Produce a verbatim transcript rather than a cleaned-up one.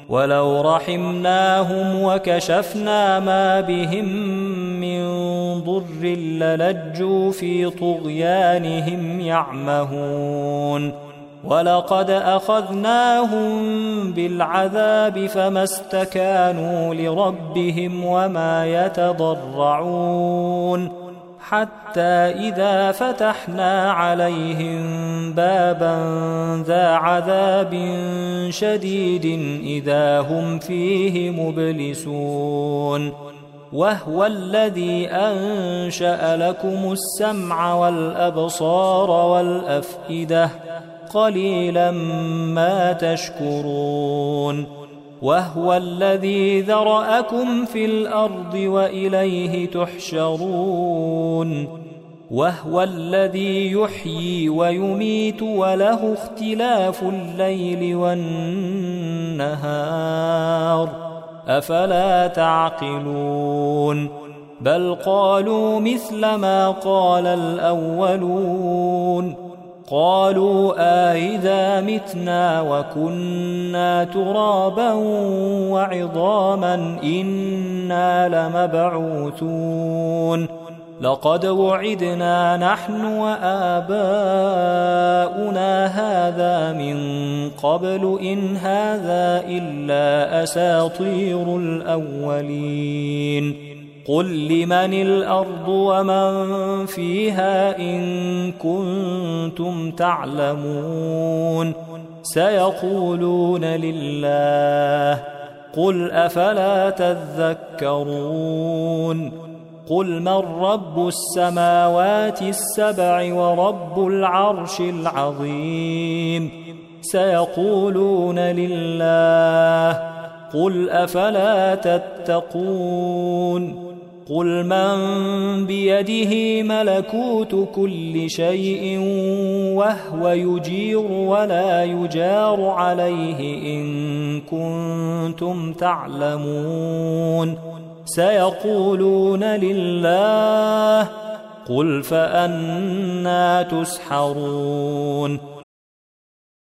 ولو رحمناهم وكشفنا ما بهم من ضر للجوا في طغيانهم يعمهون ولقد أخذناهم بالعذاب فما استكانوا لربهم وما يتضرعون حتى إذا فتحنا عليهم بابا ذا عذاب شديد إذا هم فيه مبلسون وهو الذي أنشأ لكم السمع والأبصار والأفئدة قليلا ما تشكرون وهو الذي ذرأكم في الأرض وإليه تحشرون وهو الذي يحيي ويميت وله اختلاف الليل والنهار أفلا تعقلون بل قالوا مثل ما قال الأولون قالوا أإذا متنا وكنا ترابا وعظاما إنا لمبعوثون لقد وعدنا نحن وآباؤنا هذا من قبل إن هذا إلا أساطير الأولين قل لمن الأرض ومن فيها إن كنتم تعلمون سيقولون لله قل أفلا تذكرون قل من رب السماوات السبع ورب العرش العظيم سيقولون لله قل أفلا تتقون قل من بيده ملكوت كل شيء وهو يجير ولا يجار عليه إن كنتم تعلمون سيقولون لله قل فأنى تسحرون